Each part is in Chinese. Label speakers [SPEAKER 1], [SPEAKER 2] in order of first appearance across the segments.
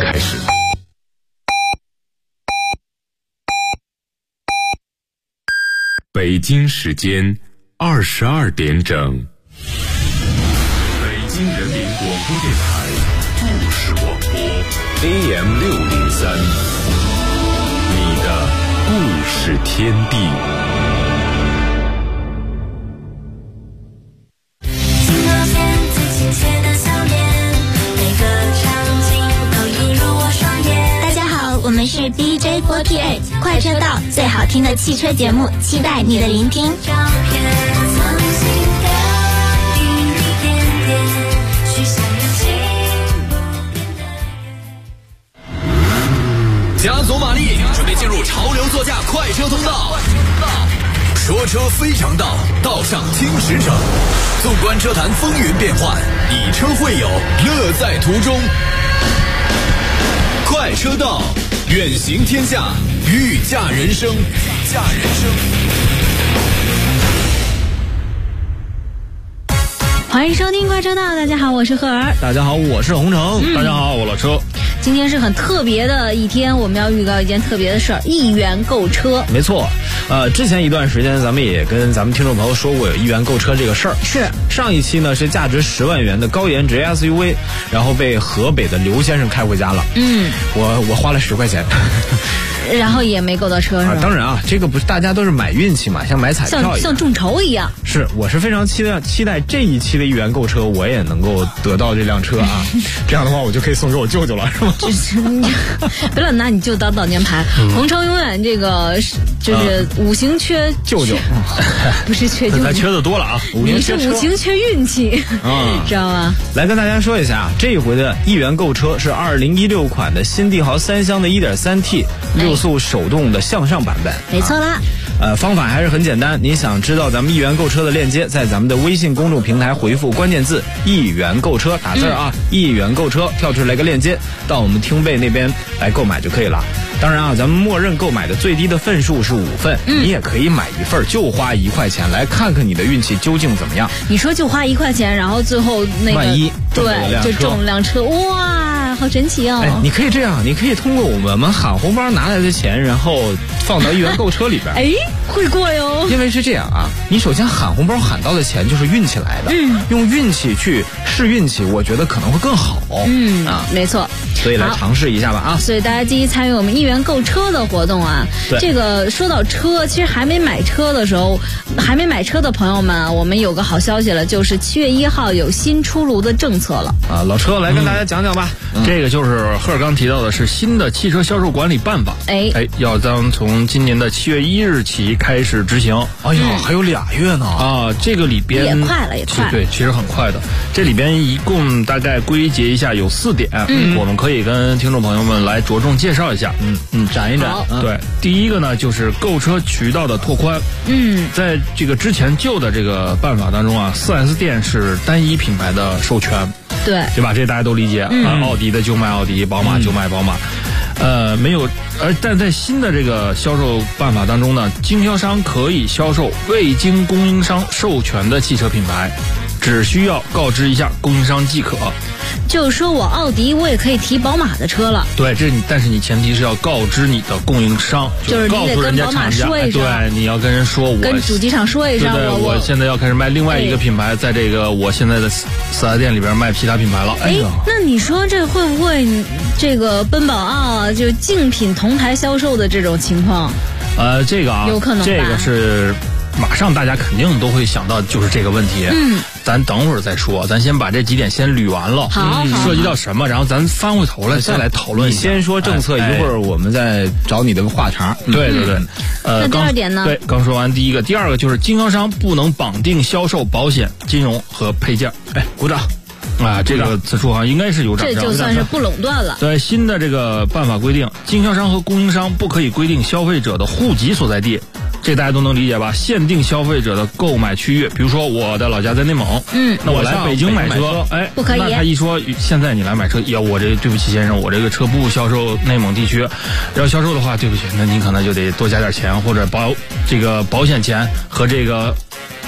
[SPEAKER 1] 开始。北京时间22点整，北京人民广播电台故事广播 AM603，你的故事天地。
[SPEAKER 2] 我们是 DJ48 快车道，最好听的汽车节目，期待你的聆听。
[SPEAKER 3] 加足马力，准备进入潮流座驾快车通道。说车非常道，道上听实诚。纵观车坛风云变幻，以车会友，乐在途中。快车道，远行天下，御驾人生。
[SPEAKER 4] 欢迎收听快车道，大家好，我是赫尔。
[SPEAKER 5] 大家好，我是洪城。
[SPEAKER 6] 大家好，我老车。
[SPEAKER 4] 今天是很特别的一天，我们要预告一件特别的事儿——一元购车。
[SPEAKER 5] 没错，之前一段时间咱们也跟咱们听众朋友说过有一元购车这个事儿。
[SPEAKER 4] 是
[SPEAKER 5] 上一期呢是价值10万元的高颜值 SUV， 然后被河北的刘先生开回家了。我花了10块钱。
[SPEAKER 4] 然后也没购到车是吧？
[SPEAKER 5] 当然啊，这个不是大家都是买运气嘛，像买彩票一样，
[SPEAKER 4] 像众筹一样。
[SPEAKER 5] 是，我是非常期待这一期的一元购车，我也能够得到这辆车啊。这样的话，我就可以送给我舅舅了，是吗？
[SPEAKER 4] 别老拿你舅当挡箭牌。洪城永远这个就是五行缺
[SPEAKER 5] 舅舅，
[SPEAKER 4] 不是缺舅舅，
[SPEAKER 6] 咱缺的多了啊。
[SPEAKER 4] 你是五行缺运气，知道吗？
[SPEAKER 5] 来跟大家说一下啊，这一回的一元购车是2016款的新帝豪3厢的 1.3T 6速手动的向上版本。
[SPEAKER 4] 没错啦。
[SPEAKER 5] 方法还是很简单，你想知道咱们一元购车的链接，在咱们的微信公众平台回复关键字一元购车，打字啊，一元购车，跳出来个链接，到我们听贝那边来购买就可以了。当然啊，咱们默认购买的最低的份数是5份，你也可以买一份，就花1块钱，来看看你的运气究竟怎么样。
[SPEAKER 4] 你说就花1块钱，然后最后那个
[SPEAKER 5] 万一
[SPEAKER 4] 对就中辆车，哇，好神奇哦！
[SPEAKER 5] 你可以这样，你可以通过我们喊红包拿来的钱，然后放到一元购车里边。
[SPEAKER 4] 会过哟。
[SPEAKER 5] 因为是这样啊，你首先喊红包喊到的钱就是运气来的，用运气去试运气，我觉得可能会更好。
[SPEAKER 4] 没错。
[SPEAKER 5] 所以来尝试一下吧啊！
[SPEAKER 4] 所以大家积极参与我们一元购车的活动啊！这个说到车，其实还没买车的时候，还没买车的朋友们，我们有个好消息了，就是7月1号有新出炉的政策了
[SPEAKER 5] 啊！老车来跟大家讲讲吧。
[SPEAKER 6] 这个就是赫尔刚提到的是新的汽车销售管理办法，要从今年的7月1日起开始执行。
[SPEAKER 5] 哎呀，还有2月呢
[SPEAKER 6] 啊！这个里边
[SPEAKER 4] 也快了。
[SPEAKER 6] 对，其实很快的。这里边一共大概归结一下有4点，我们可以跟听众朋友们来着重介绍一下，
[SPEAKER 5] 展一展。
[SPEAKER 6] 对，第一个呢就是购车渠道的拓宽。在这个之前旧的这个办法当中啊，4S 店是单一品牌的授权，对吧？这大家都理解啊，奥迪的就卖奥迪，宝马就卖宝马。没有，但在新的这个销售办法当中呢，经销商可以销售未经供应商授权的汽车品牌，只需要告知一下供应商即可。
[SPEAKER 4] 就是说我奥迪我也可以提宝马的车了。
[SPEAKER 6] 对，但是你前提是要告知你的供应商，
[SPEAKER 4] 就是
[SPEAKER 6] 告诉人家厂家，对，你要跟人说，
[SPEAKER 4] 跟主机厂说一声，
[SPEAKER 6] 我现在要开始卖另外一个品牌，在这个我现在的4S店里边卖其他品牌了。
[SPEAKER 4] 那你说这会不会这个奔宝奥就竞品同台销售的这种情况？
[SPEAKER 6] 这个啊，
[SPEAKER 4] 有可能吧，
[SPEAKER 6] 这个是马上大家肯定都会想到就是这个问题。咱等会儿再说，咱先把这几点先捋完了。
[SPEAKER 4] 好，
[SPEAKER 6] 涉及到什么，然后咱翻回头来再来讨论一下。
[SPEAKER 5] 你先说政策，一会儿我们再找你的话茬。
[SPEAKER 6] 对。
[SPEAKER 4] 那第二点呢？
[SPEAKER 6] 对，刚说完第一个，第二个就是经销商不能绑定销售保险、金融和配件。
[SPEAKER 5] 鼓掌。
[SPEAKER 6] 这个此处好像应该是有掌声，
[SPEAKER 4] 这就算是不垄断了。
[SPEAKER 6] 对，新的这个办法规定，经销商和供应商不可以规定消费者的户籍所在地，这大家都能理解吧？限定消费者的购买区域，比如说我的老家在内蒙，那我来北京买车，
[SPEAKER 4] 不可以。
[SPEAKER 6] 那他一说现在你来买车，我这对不起先生，我这个车不销售内蒙地区，要销售的话，对不起，那您可能就得多加点钱，或者保险钱和这个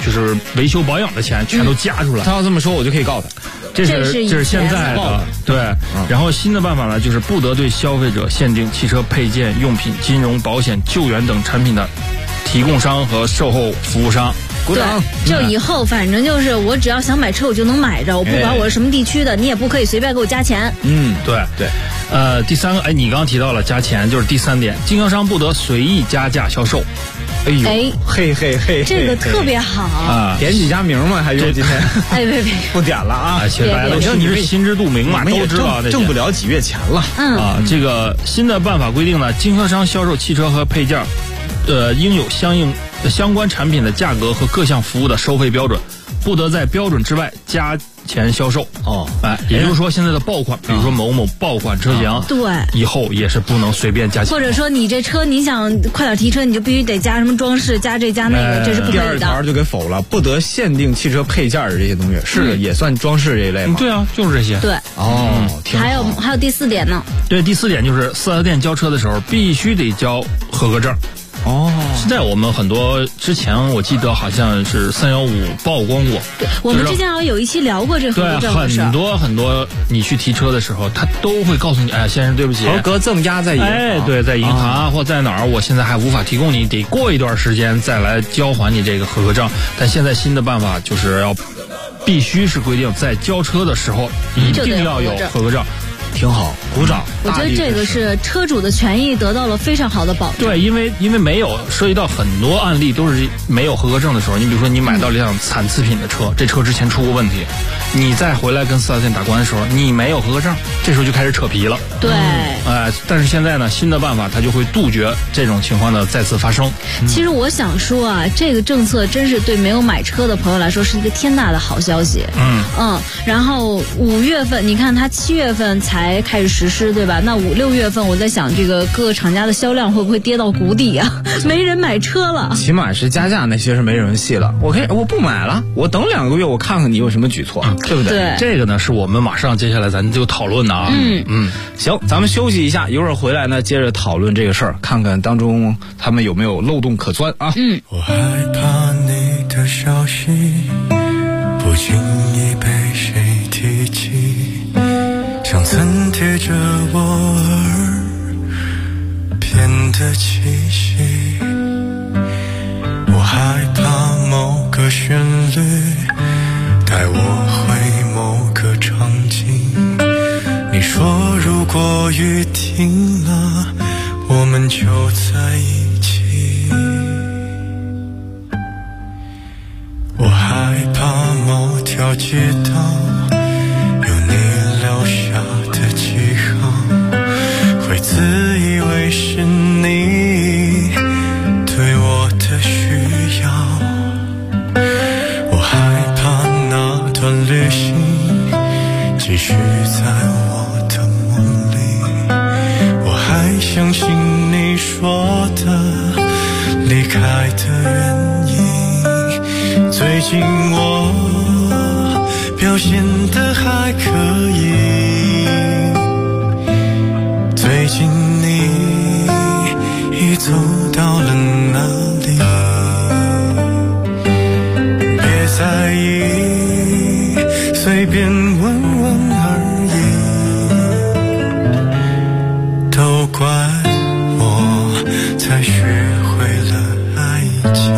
[SPEAKER 6] 就是维修保养的钱全都加出来。
[SPEAKER 5] 他要这么说，我就可以告他。
[SPEAKER 6] 这是现在的对。然后新的办法呢，就是不得对消费者限定汽车配件、用品、金融、保险、救援等产品的提供商和售后服务商。
[SPEAKER 4] 对，就以后反正就是我只要想买车我就能买着，我不管我是什么地区的，你也不可以随便给我加钱。
[SPEAKER 6] 对。第三个，你刚刚提到了加钱，就是第3点，经销商不得随意加价销售。
[SPEAKER 5] 哎呦，嘿，
[SPEAKER 4] 这个特别好
[SPEAKER 5] 啊！点几家名嘛，还用今天？
[SPEAKER 4] 别
[SPEAKER 5] 不点了啊！
[SPEAKER 6] 其实大家都你们心知肚明嘛，都知道
[SPEAKER 5] 挣不了几月钱了。
[SPEAKER 6] 这个新的办法规定呢，经销商销售汽车和配件，应有相关产品的价格和各项服务的收费标准，不得在标准之外加钱销售。也就是说现在的爆款，比如说某某爆款车型，
[SPEAKER 4] 对，
[SPEAKER 6] 以后也是不能随便加钱。
[SPEAKER 4] 或者说你这车你想快点提车，你就必须得加什么装饰，加这加那个，这是不可以的。
[SPEAKER 5] 第2条就给否了，不得限定汽车配件这些东西，是的，也算装饰这一类吗？
[SPEAKER 6] 对啊，就是这些。
[SPEAKER 4] 对。还有第4点呢。
[SPEAKER 6] 对，第4点就是4S店交车的时候必须得交合格证。现在我们很多之前我记得好像是315曝光过。
[SPEAKER 4] 对，我们之前好像有一期聊过这合格证的事。
[SPEAKER 6] 对，很多你去提车的时候，他都会告诉你，先生对不起，
[SPEAKER 5] 合格证压在银行。
[SPEAKER 6] 对，在银行或在哪儿，我现在还无法提供你，得过一段时间再来交还你这个合格证。但现在新的办法就是必须是规定在交车的时候一定要有合格证。
[SPEAKER 5] 挺好，鼓掌。
[SPEAKER 4] 我觉得这个是车主的权益得到了非常好的保障。
[SPEAKER 6] 对，因为没有涉及到很多案例都是没有合格证的时候，你比如说你买到了一辆残次品的车，这车之前出过问题，你再回来跟4S店打官的时候，你没有合格证，这时候就开始扯皮了。
[SPEAKER 4] 对。
[SPEAKER 6] 但是现在呢，新的办法它就会杜绝这种情况的再次发生。
[SPEAKER 4] 其实我想说啊，这个政策真是对没有买车的朋友来说是一个天大的好消息。然后5月份，你看它7月份才开始实施，对吧？那5、6月份，我在想这个各个厂家的销量会不会跌到谷底啊？没人买车了。
[SPEAKER 5] 起码是加价那些是没人戏了。我不买了，我等2个月，我看看你有什么举措，对不对？
[SPEAKER 4] 对，
[SPEAKER 6] 这个呢是我们马上接下来咱就讨论的啊。
[SPEAKER 5] 行，咱们休息一下，一会儿回来呢接着讨论这个事儿，看看当中他们有没有漏洞可钻啊。
[SPEAKER 7] 我害怕你的消息不经意被谁提起，像曾贴着我耳边的气息。我害怕某个旋律带我回某个场景，你说如果雨停了我们就在一起。我害怕某条街道有你留下的记号，会自以为是你对我的需要。我害怕那段旅行继续在我的梦里，我还相信你说的离开的原因。最近我表现得还可以，最近你已走到了哪里？别在意，随便问问而已，都怪我才学会了爱情。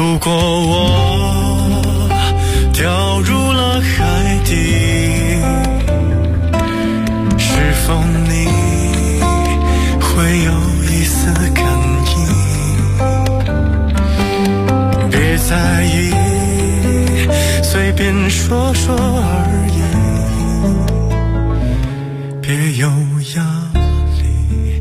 [SPEAKER 7] 如果我掉入了海底，是否你会有一丝感应？别在意，随便说说而已，别有压力。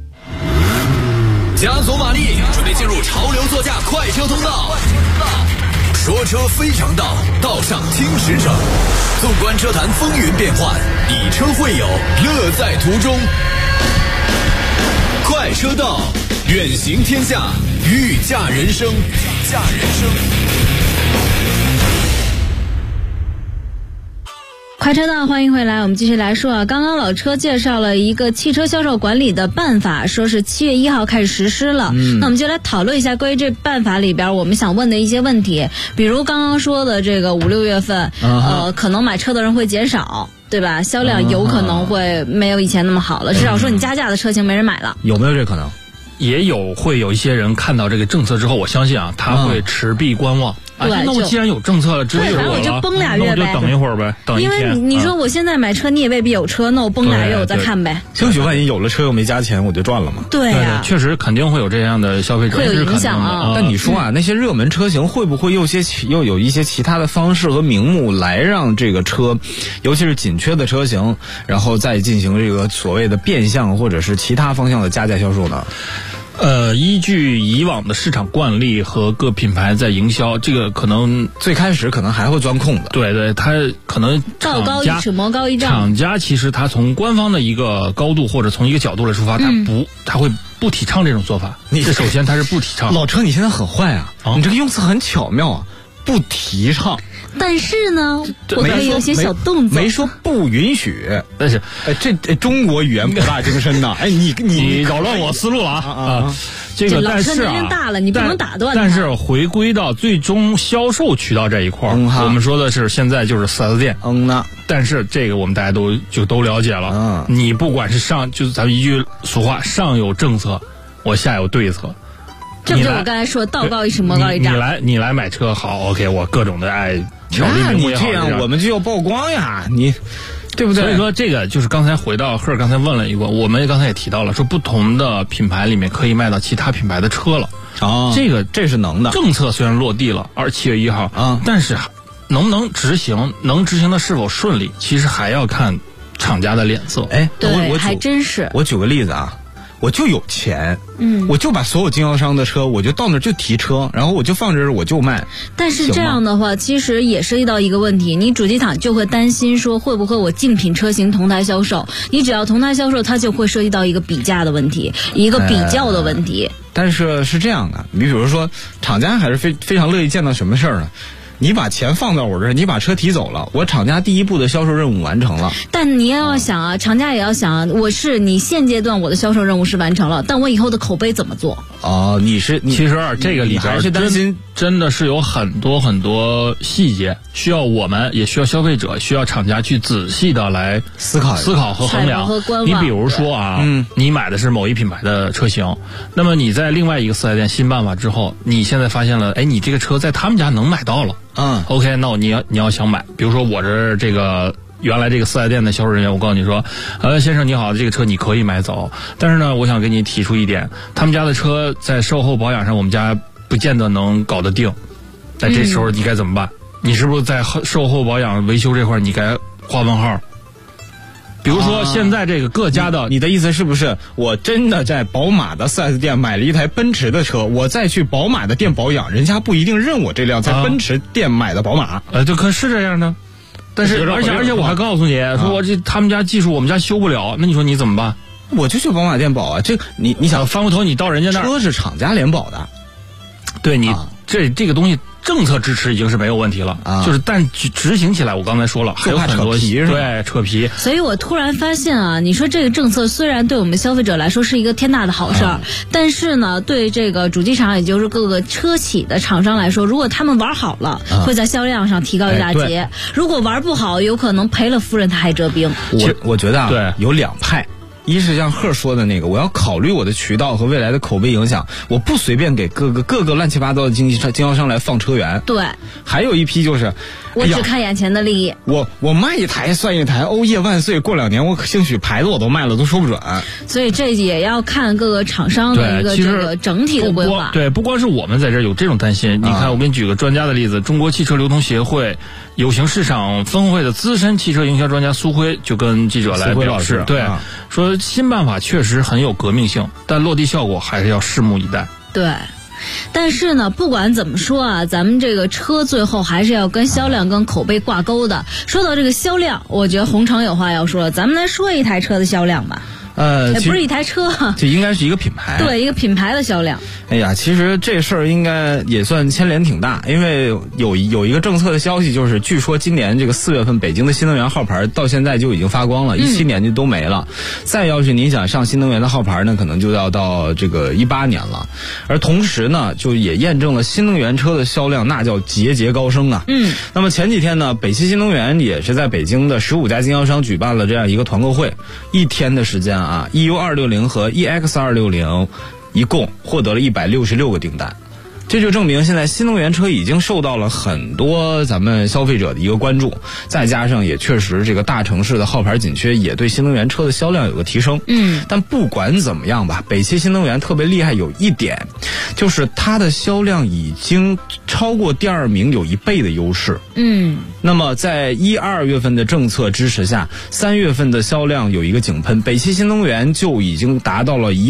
[SPEAKER 3] 加足马力，准备进入潮流座驾快车通道。说车非常道，道上听时程。纵观车坛风云变幻，以车会友，乐在途中。快车道，远行天下，御驾人生。御驾人生。
[SPEAKER 4] 快车道，欢迎回来，我们继续来说啊。刚刚老车介绍了一个汽车销售管理的办法，说是7月1号开始实施了。那我们就来讨论一下关于这办法里边我们想问的一些问题，比如刚刚说的这个5、6月份，可能买车的人会减少，对吧？销量有可能会没有以前那么好了，至少说你加价的车型没人买了。
[SPEAKER 5] 有没有这可能？
[SPEAKER 6] 也有会有一些人看到这个政策之后，我相信啊，他会持币观望。那我既然有政策了，支持我了，
[SPEAKER 4] 我就崩俩月呗，
[SPEAKER 6] 那我就等一会儿呗，等一天。
[SPEAKER 4] 因为你说我现在买车，你也未必有车，那我崩俩月我再看呗。
[SPEAKER 5] 兴许万一有了车又没加钱，我就赚了嘛。
[SPEAKER 4] 对呀，
[SPEAKER 6] 确实肯定会有这样的消费者，
[SPEAKER 4] 会有影响啊。
[SPEAKER 5] 但你说啊，那些热门车型会不会又有一些其他的方式和名目来让这个车，尤其是紧缺的车型，然后再进行这个所谓的变相或者是其他方向的加价销售呢？
[SPEAKER 6] 依据以往的市场惯例和各品牌在营销，这个可能
[SPEAKER 5] 最开始可能还会钻空子。
[SPEAKER 6] 对，它可能
[SPEAKER 4] 道高一尺魔高一丈。
[SPEAKER 6] 厂家其实它从官方的一个高度或者从一个角度来出发，它会不提倡这种做法。这首先它是不提倡。
[SPEAKER 5] 老车，你现在很坏啊！你这个用词很巧妙啊，不提倡。
[SPEAKER 4] 但是呢，我可以有些小动作，
[SPEAKER 5] 没说不允许。
[SPEAKER 6] 但是，
[SPEAKER 5] 这中国语言博大精深呐！你
[SPEAKER 6] 扰乱我思路了啊！这个但是
[SPEAKER 4] 年龄大了，你不能打断他。
[SPEAKER 6] 但是回归到最终销售渠道这一块，我们说的是现在就是4S店。但是这个我们大家都了解了。你不管是就是咱们一句俗话，上有政策，我下有对策。
[SPEAKER 4] 这不就我刚才说道高一尺魔高一丈。
[SPEAKER 6] 你来买车好 ，OK， 我各种的条例名目也好，
[SPEAKER 5] 你这样我们就要曝光呀，你对不对？
[SPEAKER 6] 所以说这个就是刚才回到赫尔刚才问了一个，我们刚才也提到了，说不同的品牌里面可以卖到其他品牌的车了。这是能的。政策虽然落地了，7月1号但是能不能执行，能执行的是否顺利，其实还要看厂家的脸色。
[SPEAKER 4] 对，还真是。
[SPEAKER 5] 我举个例子啊。我就有钱，我就把所有经销商的车，我就到那儿就提车，然后我就放这儿，我就卖。
[SPEAKER 4] 但是这样的话，其实也涉及到一个问题，你主机厂就会担心说会不会我竞品车型同台销售，你只要同台销售，它就会涉及到一个比价的问题，一个比较的问题。
[SPEAKER 5] 但是是这样的，你比如说，厂家还是非常乐意见到什么事儿呢？你把钱放到我这儿，你把车提走了，我厂家第一步的销售任务完成了。
[SPEAKER 4] 但你也要想啊，厂家也要想啊，你现阶段我的销售任务是完成了，但我以后的口碑怎么做？
[SPEAKER 5] 你
[SPEAKER 6] 其实这个里边
[SPEAKER 5] 是担心
[SPEAKER 6] 真的是有很多细节，需要我们也需要消费者，需要厂家去仔细的来思考和衡量。你比如说啊，你买的是某一品牌的车型，那么你在另外一个4S店新办法之后，你现在发现了，你这个车在他们家能买到了。OK， 那你要想买，比如说我这个原来这个4S店的销售人员，我告诉你说，先生你好，这个车你可以买走，但是呢，我想给你提出一点，他们家的车在售后保养上，我们家不见得能搞得定。那这时候你该怎么办？你是不是在售后保养维修这块你该画问号？比如说现在这个各家的，
[SPEAKER 5] 你的意思是不是我真的在宝马的4S店买了一台奔驰的车，我再去宝马的店保养，人家不一定认我这辆在奔驰店买的宝马？
[SPEAKER 6] 就可是这样的。但是而且我还告诉你说，我他们家技术我们家修不了，那你说你怎么办？
[SPEAKER 5] 我就去宝马店保啊。这你想
[SPEAKER 6] 翻过头你到人家那儿，
[SPEAKER 5] 车是厂家联保的，
[SPEAKER 6] 对你这个东西。政策支持已经是没有问题了，就是但执行起来，我刚才说了，还有很多扯皮。
[SPEAKER 4] 所以我突然发现啊，你说这个政策虽然对我们消费者来说是一个天大的好事儿，但是呢，对这个主机厂也就是各个车企的厂商来说，如果他们玩好了，会在销量上提高一大截；如果玩不好，有可能赔了夫人他还折兵。
[SPEAKER 5] 我觉得有两派。 一是像贺说的那个，我要考虑我的渠道和未来的口碑影响，我不随便给各个乱七八糟的经销商来放车源。
[SPEAKER 4] 对，
[SPEAKER 5] 还有一批就是
[SPEAKER 4] 我只看眼前的利益，
[SPEAKER 5] 我卖一台算一台，欧业万岁，过2年我兴许牌子我都卖了，都说不准。
[SPEAKER 4] 所以这也要看各个厂商的一个这个整体的规划。
[SPEAKER 6] 对，不光是我们在这儿有这种担心，你看我给你举个专家的例子，中国汽车流通协会有形市场分会的资深汽车营销专家苏辉就跟记者来表示，对，说新办法确实很有革命性，但落地效果还是要拭目以待。
[SPEAKER 4] 对。但是呢，不管怎么说啊，咱们这个车最后还是要跟销量跟口碑挂钩的。说到这个销量，我觉得洪城有话要说了，咱们来说一台车的销量吧。也不是一台车，
[SPEAKER 5] 这应该是一个品牌。
[SPEAKER 4] 对，一个品牌的销量。
[SPEAKER 5] 哎呀，其实这事儿应该也算牵连挺大，因为有一个政策的消息，就是据说今年这个4月份北京的新能源号牌到现在就已经发光了，17年就都没了。再要是你想上新能源的号牌呢，可能就要到这个18年了。而同时呢，就也验证了新能源车的销量那叫节节高升啊。那么前几天呢，北汽新能源也是在北京的15家经销商举办了这样一个团购会，1天的时间啊，EU260 和 EX260 一共获得了166个订单。这就证明现在新能源车已经受到了很多咱们消费者的一个关注，再加上也确实这个大城市的号牌紧缺也对新能源车的销量有个提升。但不管怎么样吧，北汽新能源特别厉害有一点，就是它的销量已经超过第2名有1倍的优势。那么在1、2月份的政策支持下，3月份的销量有一个井喷，北汽新能源就已经达到了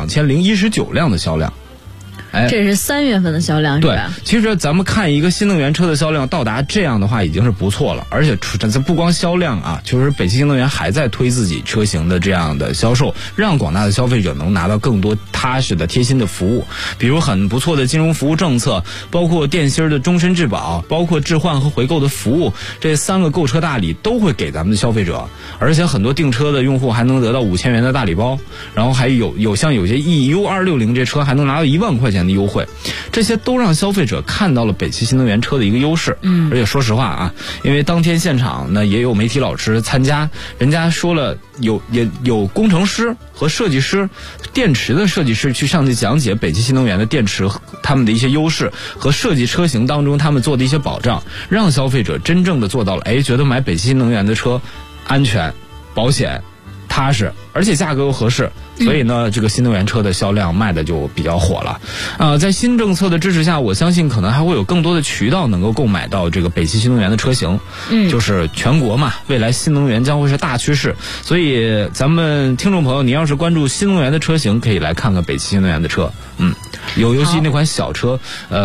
[SPEAKER 5] 12019辆的销量。
[SPEAKER 4] 这是3月份的销量是吧？
[SPEAKER 5] 对，其实咱们看一个新能源车的销量到达这样的话已经是不错了，而且这不光销量啊，就是北汽新能源还在推自己车型的这样的销售，让广大的消费者能拿到更多踏实的贴心的服务，比如很不错的金融服务政策，包括电芯的终身质保，包括置换和回购的服务，这3个购车大礼都会给咱们的消费者，而且很多订车的用户还能得到5000元的大礼包，然后还有像有些 EU260 这车还能拿到1万块钱的优惠，这些都让消费者看到了北汽新能源车的一个优势。而且说实话啊，因为当天现场呢也有媒体老师参加，人家说了也有工程师和设计师，电池的设计师去上去讲解北汽新能源的电池他们的一些优势和设计车型当中他们做的一些保障，让消费者真正的做到了觉得买北汽新能源的车安全、保险、踏实，而且价格又合适。所以呢，这个新能源车的销量卖的就比较火了。在新政策的支持下，我相信可能还会有更多的渠道能够购买到这个北汽新能源的车型。就是全国嘛，未来新能源将会是大趋势。所以咱们听众朋友，你要是关注新能源的车型，可以来看看北汽新能源的车。尤其那款小车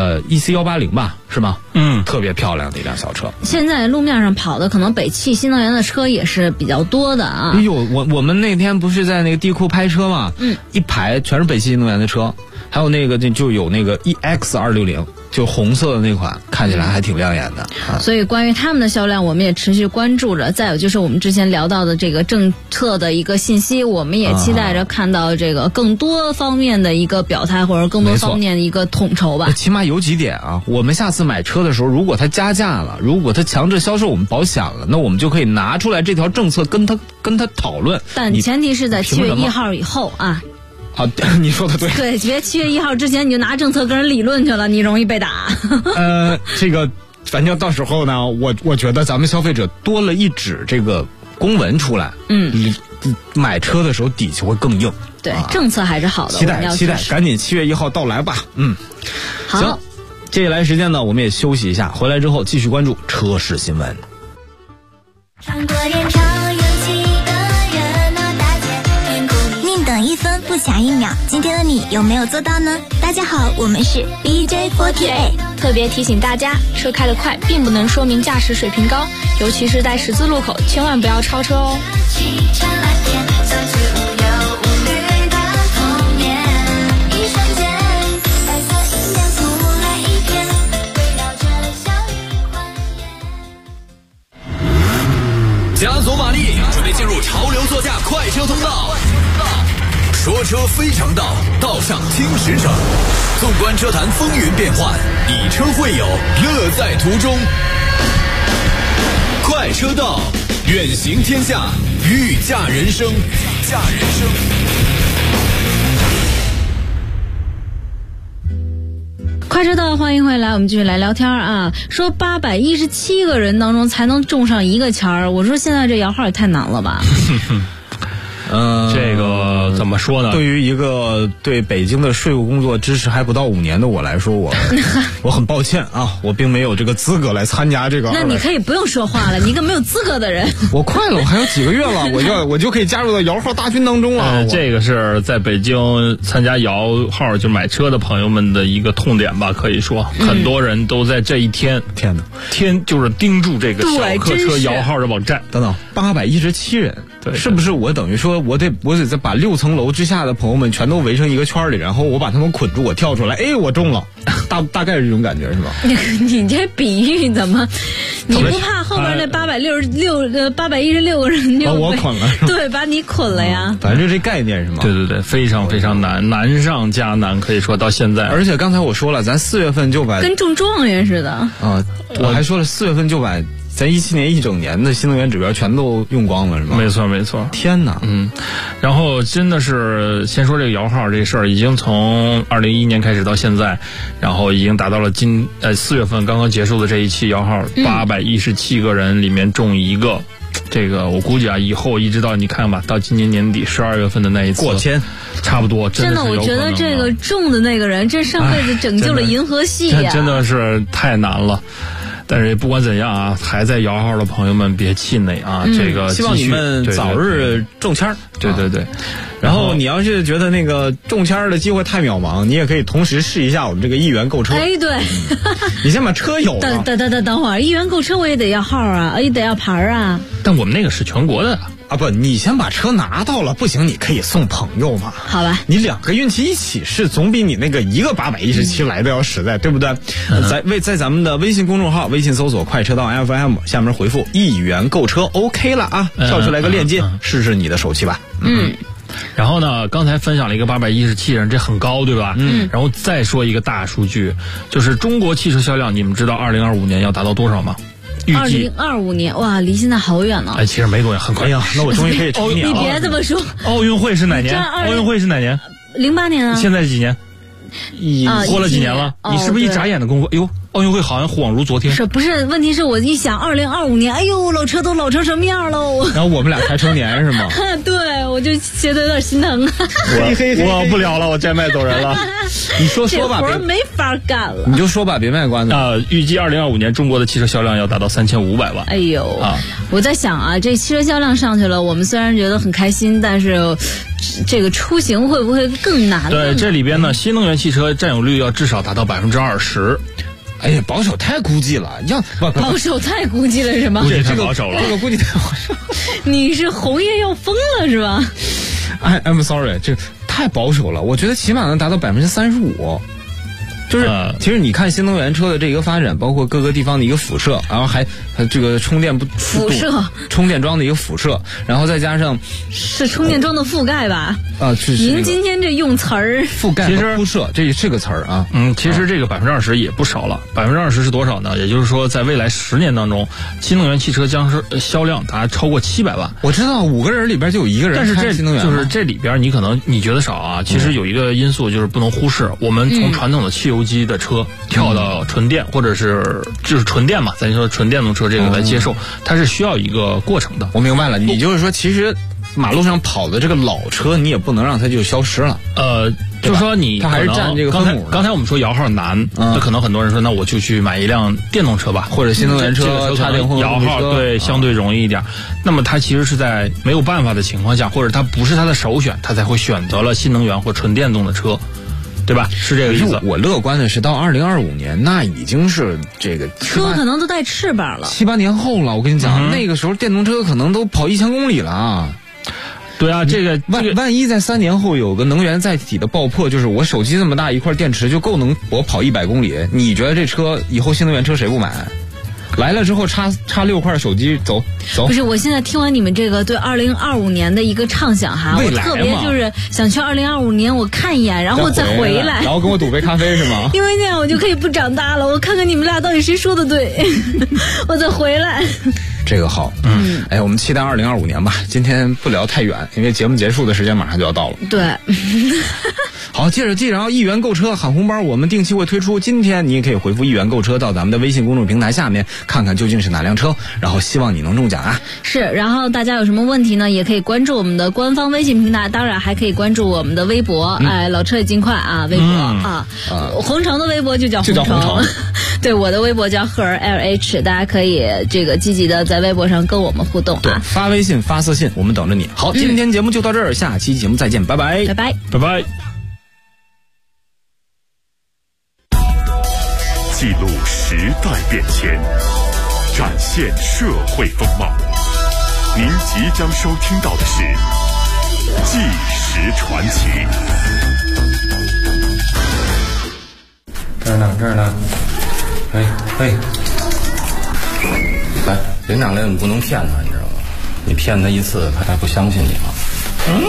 [SPEAKER 5] ，EC180吧，是吗？特别漂亮的一辆小车。
[SPEAKER 4] 现在路面上跑的可能北汽新能源的车也是比较多的啊。
[SPEAKER 5] 哎呦，我们那天不是在那个地库拍车嘛，一排全是北汽新能源的车，还有那个就有那个 EX260，就红色的那款，看起来还挺亮眼的。
[SPEAKER 4] 所以关于他们的销量，我们也持续关注着。再有就是我们之前聊到的这个政策的一个信息，我们也期待着看到这个更多方面的一个表态，或者更多方面的一个统筹吧。
[SPEAKER 5] 起码有几点啊，我们下次买车的时候，如果它加价了，如果它强制销售我们保险了，那我们就可以拿出来这条政策跟他讨论。
[SPEAKER 4] 但前提是在7月1号以后啊。
[SPEAKER 5] 你说的对。
[SPEAKER 4] 对，别7月1号之前你就拿政策跟人理论去了，你容易被打。
[SPEAKER 5] 这个反正到时候呢，我觉得咱们消费者多了一纸这个公文出来，买车的时候底气会更硬。
[SPEAKER 4] 对，政策还是好的，
[SPEAKER 5] 期待，赶紧7月1号到来吧。
[SPEAKER 4] 好。
[SPEAKER 5] 行，接下来时间呢，我们也休息一下，回来之后继续关注车市新闻。
[SPEAKER 2] 宁等1分不抢1秒，今天的你有没有做到呢？大家好，我们是 BJ48，
[SPEAKER 8] 特别提醒大家，车开得快并不能说明驾驶水平高，尤其是在十字路口，千万不要超车哦。
[SPEAKER 3] 加索马力，准备进入潮流座驾快车通道。说车非常道，道上听实诚。纵观车坛风云变幻，以车会友，乐在途中。快车道，远行天下，御驾人生。 下人生。
[SPEAKER 4] 快车道，欢迎回来，我们继续来聊天啊。说817个人当中才能中上一个签儿，我说现在这摇号也太难了吧。
[SPEAKER 6] 这个怎么说呢？
[SPEAKER 5] 对于一个对北京的税务工作支持还不到5年的我来说，我很抱歉啊，我并没有这个资格来参加这个。
[SPEAKER 4] 那你可以不用说话了，你一个没有资格的人。
[SPEAKER 5] 我快了，我还有几个月了，我就可以加入到摇号大军当中了。
[SPEAKER 6] 这个是在北京参加摇号就买车的朋友们的一个痛点吧，可以说很多人都在这一天就是盯住这个小客车摇号的网站。
[SPEAKER 5] 等等，817人。对，是不是我等于说我得再把6层楼之下的朋友们全都围成一个圈里，然后我把他们捆住，我跳出来，哎，我中了，大概是这种感觉是吧？
[SPEAKER 4] 你这比喻怎么？你不怕后边那816个人就
[SPEAKER 5] 把我捆了？
[SPEAKER 4] 对，把你捆了呀。
[SPEAKER 5] 反正就这概念是吗？
[SPEAKER 6] 对对对，非常非常难，难上加难，可以说到现在。
[SPEAKER 5] 而且刚才我说了，咱4月份就把
[SPEAKER 4] 跟中状元似的
[SPEAKER 5] 啊，我还说了4月份就把咱17年一整年的新能源指标全都用光了是吗？
[SPEAKER 6] 没错没错。
[SPEAKER 5] 天哪，
[SPEAKER 6] 然后真的是先说这个摇号这事儿，已经从2011年开始到现在，然后已经达到了4月份刚刚结束的这一期摇号，817个人里面中一个。这个我估计啊，以后一直到你看吧，到今年年底12月份的那一次
[SPEAKER 5] 过千，
[SPEAKER 6] 差不多
[SPEAKER 4] 真的，我觉得这个中的那个人，这上辈子拯救了银河系呀，
[SPEAKER 6] 真的是太难了。但是不管怎样啊，还在摇号的朋友们别气馁啊！这个
[SPEAKER 5] 希望你们早日中签儿。
[SPEAKER 6] 对对对。
[SPEAKER 5] 然后你要是觉得那个中签的机会太渺茫，你也可以同时试一下我们这个1元购车。
[SPEAKER 4] 哎，对。
[SPEAKER 5] 你先把车有了。
[SPEAKER 4] 等会儿，1元购车我也得要号啊，也得要牌啊。
[SPEAKER 6] 但我们那个是全国的。
[SPEAKER 5] 啊不，你先把车拿到了，不行你可以送朋友嘛。
[SPEAKER 4] 好吧，
[SPEAKER 5] 你2个运气一起试，总比你那个一个817来的要实在，对不对？在咱们的微信公众号，微信搜索快车道 FM， 下面回复1元购车 OK 了啊，跳出来个链接，试试你的手气吧。
[SPEAKER 6] 然后呢，刚才分享了一个817人，这很高，对吧？然后再说一个大数据，就是中国汽车销量，你们知道2025年要达到多少吗
[SPEAKER 4] ？2025年，哇，离现在好远呢。
[SPEAKER 6] 哎，其实没多远，很快。
[SPEAKER 5] 哎呀，那我终于可以成年了。
[SPEAKER 4] 你别这么说。
[SPEAKER 6] 奥运会是哪年
[SPEAKER 4] ？08年啊。
[SPEAKER 6] 现在是几年？过了几年了？你是不是一眨眼的功夫？哎呦，奥运会好像恍如昨天。
[SPEAKER 4] 不是？问题是我一想2025年，哎呦，老车都老成什么样喽？
[SPEAKER 5] 然后我们俩才成年是吗？
[SPEAKER 4] 对，我就觉得有点心疼。
[SPEAKER 6] 我不聊了，我摘麦走人了。
[SPEAKER 5] 你说吧，
[SPEAKER 4] 这活没法干了。
[SPEAKER 5] 你就说吧，别卖关子。
[SPEAKER 6] 预计2025年中国的汽车销量要达到3500万。
[SPEAKER 4] 哎呦我在想啊，这汽车销量上去了，我们虽然觉得很开心，但是这个出行会不会更难？
[SPEAKER 6] 对，这里边呢，新能源汽车占有率要至少达到20%。
[SPEAKER 5] 哎呀，保守太估计了，
[SPEAKER 4] 保守太估计了是吗？
[SPEAKER 6] 估计太保守了，
[SPEAKER 5] 这个估计太保守。
[SPEAKER 4] 你是红叶要疯了是吧
[SPEAKER 5] ？I'm sorry， 这太保守了，我觉得起码能达到35%。就是其实你看新能源车的这个发展，包括各个地方的一个辐射，然后还这个充电
[SPEAKER 4] 辐射
[SPEAKER 5] 充电桩的一个辐射，然后再加上
[SPEAKER 4] 是充电桩的覆盖吧？您今天这用词儿
[SPEAKER 5] 覆盖和铺设，这是个词儿啊。
[SPEAKER 6] 其实这个20%也不少了。20%是多少呢？也就是说，在未来10年当中，新能源汽车将是销量达超过700万。
[SPEAKER 5] 我知道5个人里边就有1个人，
[SPEAKER 6] 但是这
[SPEAKER 5] 新能源
[SPEAKER 6] 就是这里边你觉得少啊？其实有一个因素就是不能忽视，我们从传统的汽油机的车跳到纯电，或者是就是纯电嘛，咱说纯电动车这个来接受，它是需要一个过程的。
[SPEAKER 5] 我明白了，你就是说，其实马路上跑的这个老车，你也不能让它就消失了。
[SPEAKER 6] 就是说
[SPEAKER 5] 它还是占这个分母。
[SPEAKER 6] 刚才我们说摇号难，那可能很多人说，那我就去买一辆电动车吧，
[SPEAKER 5] 或者新能源车插电混合
[SPEAKER 6] 摇号对相对容易一点。那么它其实是在没有办法的情况下，或者它不是它的首选，它才会选择了新能源或纯电动的车。对吧？是这个意思。
[SPEAKER 5] 我乐观的是，到2025年，那已经是这个
[SPEAKER 4] 车可能都带翅膀了
[SPEAKER 5] ，7、8年后了。我跟你讲，那个时候电动车可能都跑1000公里了啊。
[SPEAKER 6] 对啊，这个
[SPEAKER 5] 万一在3年后有个能源载体的爆破，就是我手机这么大一块电池就够能我跑100公里，你觉得这车以后新能源车谁不买？来了之后插6块手机走。
[SPEAKER 4] 不是，我现在听完你们这个对2025年的一个畅想哈，我特别就是想去2025年我看一眼，然后再回来，
[SPEAKER 5] 然后跟我赌杯咖啡是吗？
[SPEAKER 4] 因为那样我就可以不长大了，我看看你们俩到底谁说的对，我再回来。
[SPEAKER 5] 这个号。我们期待2025年吧。今天不聊太远，因为节目结束的时间马上就要到了。
[SPEAKER 4] 对。
[SPEAKER 5] 好，接着1元购车喊红包，我们定期会推出。今天你也可以回复1元购车到咱们的微信公众平台下面，看看究竟是哪辆车，然后希望你能中奖啊。
[SPEAKER 4] 是，然后大家有什么问题呢，也可以关注我们的官方微信平台，当然还可以关注我们的微博，老车也尽快啊，微博红城的微博就叫红城，对，我的微博叫赫尔 LH， 大家可以这个积极的在微博上跟我们互动啊，
[SPEAKER 5] 对，发微信发私信，我们等着你。好，今天节目就到这儿，下期节目再见，拜拜，
[SPEAKER 4] 拜拜，
[SPEAKER 6] 拜拜。
[SPEAKER 1] 记录时代变迁，展现社会风貌。您即将收听到的是《纪实传奇》。
[SPEAKER 9] 这儿呢。嘿，来，领奖类你不能骗他，你知道吗？你骗他一次，他还不相信你吗？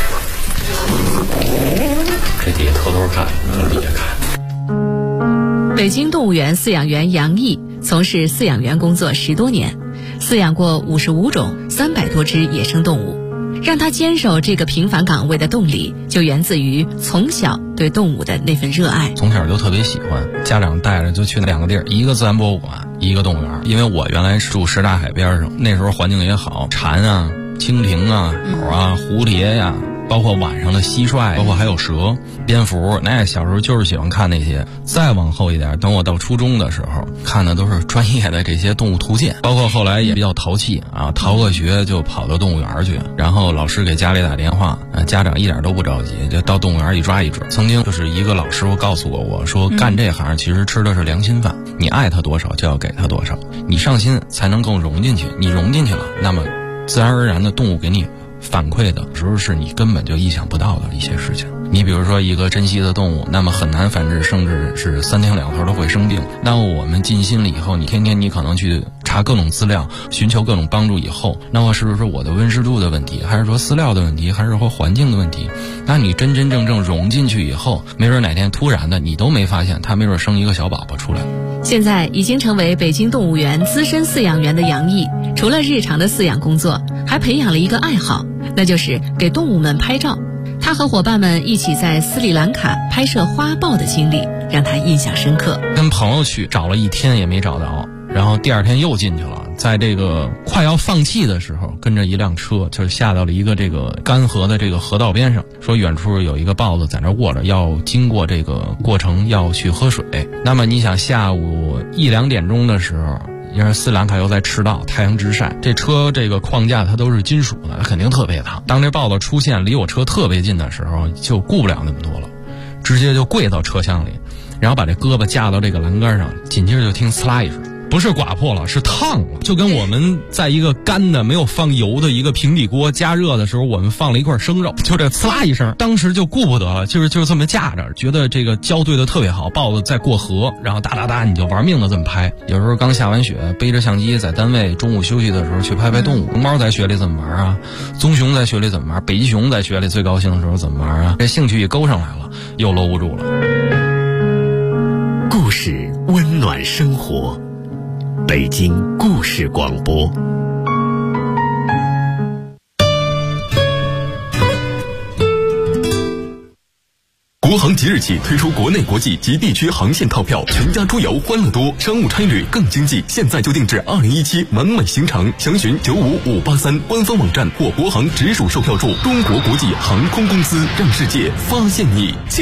[SPEAKER 9] 这底下偷偷看，从底下看。
[SPEAKER 10] 北京动物园饲养员杨毅从事饲养员工作10多年，饲养过55种300多只野生动物。让他坚守这个平凡岗位的动力，就源自于从小对动物的那份热爱。
[SPEAKER 9] 从小就特别喜欢，家长带着就去2个地儿，一个自然博物馆，一个动物园。因为我原来住什刹海边上，那时候环境也好，蝉啊、蜻蜓啊、鸟啊、蝴蝶呀，包括晚上的蟋蟀，包括还有蛇、蝙蝠，那小时候就是喜欢看那些。再往后一点，等我到初中的时候，看的都是专业的这些动物图鉴，包括后来也比较淘气啊，逃个学就跑到动物园去，然后老师给家里打电话，家长一点都不着急，就到动物园一抓一准。曾经就是一个老师傅告诉过我说，干这行其实吃的是良心饭，你爱他多少就要给他多少，你上心才能够融进去，你融进去了，那么自然而然的动物给你反馈的时候是你根本就意想不到的一些事情。你比如说一个珍稀的动物，那么很难繁殖，甚至是3天2头都会生病。那我们尽心了以后，你天天你可能去查各种资料，寻求各种帮助以后，那么是不是我的温湿度的问题，还是说饲料的问题，还是说环境的问题？那你真真正正融进去以后，没准哪天突然的你都没发现，它没准生一个小宝宝出来。
[SPEAKER 10] 现在已经成为北京动物园资深饲养员的杨毅，除了日常的饲养工作，还培养了一个爱好，那就是给动物们拍照。他和伙伴们一起在斯里兰卡拍摄花豹的经历让他印象深刻。
[SPEAKER 9] 跟朋友去找了1天也没找到，然后第2天又进去了，在这个快要放弃的时候，跟着一辆车就下到了一个这个干涸的这个河道边上，说远处有一个豹子在那卧着，要经过这个过程要去喝水。那么你想下午1、2点钟的时候，因为斯里兰卡又在赤道，太阳直晒，这车这个框架它都是金属的，它肯定特别烫。当这豹子出现离我车特别近的时候，就顾不了那么多了，直接就跪到车厢里，然后把这胳膊架到这个栏杆上，紧接着就听呲啦一声，不是刮破了，是烫了，就跟我们在一个干的没有放油的一个平底锅加热的时候，我们放了一块生肉，就这呲啦一声，当时就顾不得了，就是这么架着，觉得这个胶对的特别好，豹子在过河，然后哒哒哒你就玩命的这么拍。有时候刚下完雪，背着相机在单位中午休息的时候去拍拍动物，熊猫在雪里怎么玩啊，棕熊在雪里怎么玩，北极熊在雪里最高兴的时候怎么玩啊，这兴趣一勾上来了，又搂不住了。
[SPEAKER 1] 故事温暖生活，北京故事广播。国航即日起推出国内国际及地区航线套票，全家出游欢乐多，商务差旅更经济。现在就定制2017完美行程，详询95583官方网站或国航直属售票处。中国国际航空公司，让世界发现你。